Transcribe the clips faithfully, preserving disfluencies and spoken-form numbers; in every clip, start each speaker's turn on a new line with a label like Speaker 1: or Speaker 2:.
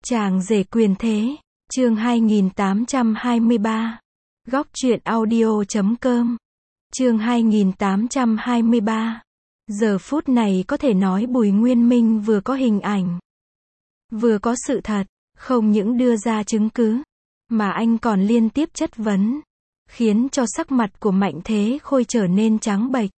Speaker 1: Chàng rể quyền thế, chương hai nghìn tám trăm hai mươi ba. Góc truyện audio chấm com. Chương hai nghìn tám trăm hai mươi ba. Giờ phút này có thể nói Bùi Nguyên Minh vừa có hình ảnh, vừa có sự thật, không những đưa ra chứng cứ, mà anh còn liên tiếp chất vấn, khiến cho sắc mặt của Mạnh Thế Khôi trở nên trắng bệch.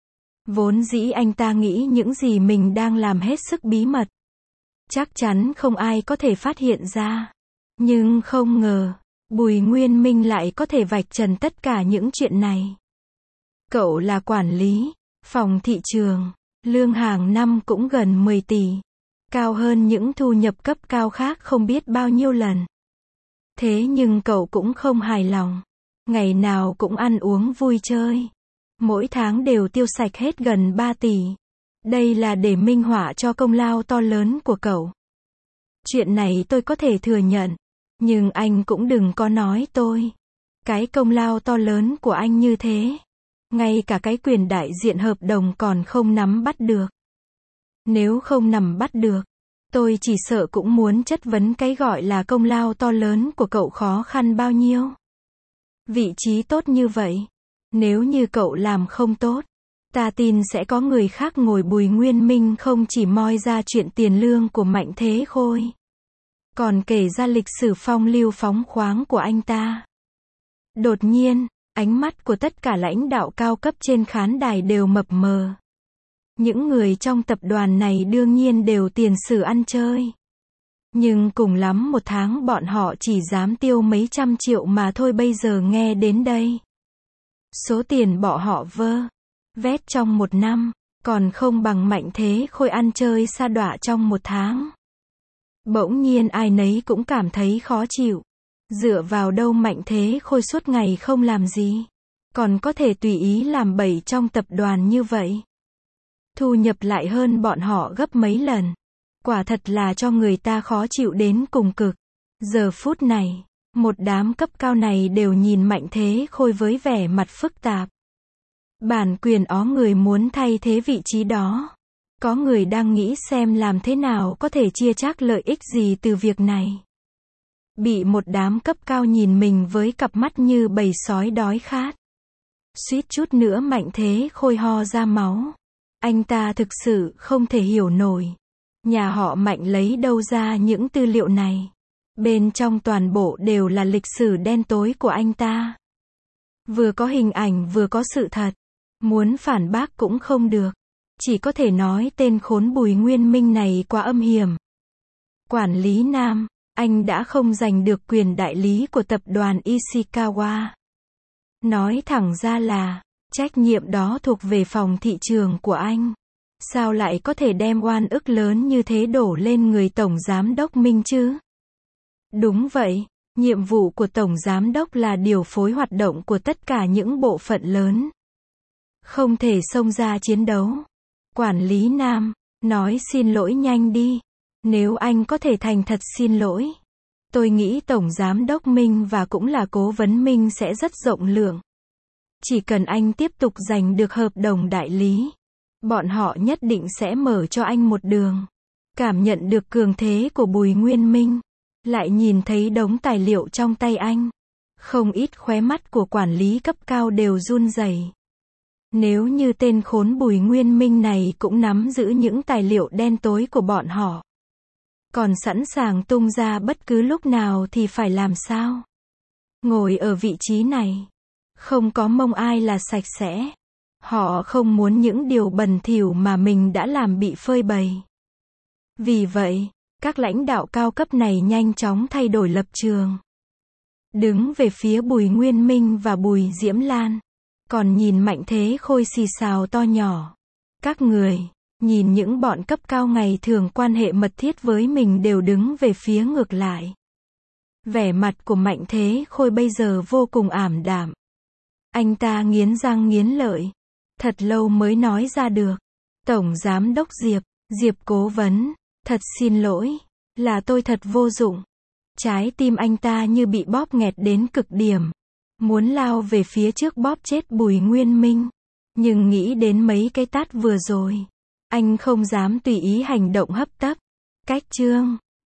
Speaker 1: Vốn dĩ anh ta nghĩ những gì mình đang làm hết sức bí mật, chắc chắn không ai có thể phát hiện ra. Nhưng không ngờ, Bùi Nguyên Minh lại có thể vạch trần tất cả những chuyện này. Cậu là quản lý phòng thị trường, lương hàng năm cũng gần mười tỷ, cao hơn những thu nhập cấp cao khác không biết bao nhiêu lần. Thế nhưng cậu cũng không hài lòng, ngày nào cũng ăn uống vui chơi, mỗi tháng đều tiêu sạch hết gần ba tỷ. Đây là để minh họa cho công lao to lớn của cậu. Chuyện này tôi có thể thừa nhận, nhưng anh cũng đừng có nói tôi. Cái công lao to lớn của anh như thế, ngay cả cái quyền đại diện hợp đồng còn không nắm bắt được. Nếu không nắm bắt được, tôi chỉ sợ cũng muốn chất vấn cái gọi là công lao to lớn của cậu khó khăn bao nhiêu. Vị trí tốt như vậy, nếu như cậu làm không tốt, ta tin sẽ có người khác ngồi. Bùi Nguyên Minh không chỉ moi ra chuyện tiền lương của Mạnh Thế Khôi, còn kể ra lịch sử phong lưu phóng khoáng của anh ta. Đột nhiên, ánh mắt của tất cả lãnh đạo cao cấp trên khán đài đều mập mờ. Những người trong tập đoàn này đương nhiên đều tiền sử ăn chơi. Nhưng cùng lắm một tháng bọn họ chỉ dám tiêu mấy trăm triệu mà thôi. Bây giờ nghe đến đây, số tiền bọn họ vơ vét trong một năm, còn không bằng Mạnh Thế Khôi ăn chơi sa đọa trong một tháng. Bỗng nhiên ai nấy cũng cảm thấy khó chịu. Dựa vào đâu Mạnh Thế Khôi suốt ngày không làm gì, còn có thể tùy ý làm bậy trong tập đoàn như vậy? Thu nhập lại hơn bọn họ gấp mấy lần. Quả thật là cho người ta khó chịu đến cùng cực. Giờ phút này, một đám cấp cao này đều nhìn Mạnh Thế Khôi với vẻ mặt phức tạp. Bản quyền ó người muốn thay thế vị trí đó. Có người đang nghĩ xem làm thế nào có thể chia chác lợi ích gì từ việc này. Bị một đám cấp cao nhìn mình với cặp mắt như bầy sói đói khát. Suýt chút nữa Mạnh Thế Khôi ho ra máu. Anh ta thực sự không thể hiểu nổi. Nhà họ Mạnh lấy đâu ra những tư liệu này? Bên trong toàn bộ đều là lịch sử đen tối của anh ta. Vừa có hình ảnh vừa có sự thật. Muốn phản bác cũng không được. Chỉ có thể nói tên khốn Bùi Nguyên Minh này quá âm hiểm. Quản lý nam, anh đã không giành được quyền đại lý của tập đoàn Ishikawa. Nói thẳng ra là, trách nhiệm đó thuộc về phòng thị trường của anh. Sao lại có thể đem oan ức lớn như thế đổ lên người Tổng Giám đốc Minh chứ? Đúng vậy, nhiệm vụ của Tổng Giám đốc là điều phối hoạt động của tất cả những bộ phận lớn. Không thể xông ra chiến đấu. Quản lý nam, nói xin lỗi nhanh đi. Nếu anh có thể thành thật xin lỗi, tôi nghĩ Tổng Giám đốc Minh và cũng là Cố vấn Minh sẽ rất rộng lượng. Chỉ cần anh tiếp tục giành được hợp đồng đại lý, bọn họ nhất định sẽ mở cho anh một đường. Cảm nhận được cường thế của Bùi Nguyên Minh, lại nhìn thấy đống tài liệu trong tay anh. Không ít khóe mắt của quản lý cấp cao đều run rẩy. Nếu như tên khốn Bùi Nguyên Minh này cũng nắm giữ những tài liệu đen tối của bọn họ, còn sẵn sàng tung ra bất cứ lúc nào thì phải làm sao? Ngồi ở vị trí này, không có mông ai là sạch sẽ. Họ không muốn những điều bẩn thỉu mà mình đã làm bị phơi bày. Vì vậy, các lãnh đạo cao cấp này nhanh chóng thay đổi lập trường. Đứng về phía Bùi Nguyên Minh và Bùi Diễm Lan. Còn nhìn Mạnh Thế Khôi xì xào to nhỏ. Các người, nhìn những bọn cấp cao ngày thường quan hệ mật thiết với mình đều đứng về phía ngược lại. Vẻ mặt của Mạnh Thế Khôi bây giờ vô cùng ảm đạm. Anh ta nghiến răng nghiến lợi. Thật lâu mới nói ra được. Tổng Giám đốc Diệp, Diệp cố vấn, thật xin lỗi, là tôi thật vô dụng. Trái tim anh ta như bị bóp nghẹt đến cực điểm. Muốn lao về phía trước bóp chết Bùi Nguyên Minh. Nhưng nghĩ đến mấy cái tát vừa rồi, anh không dám tùy ý hành động hấp tấp. Cách chương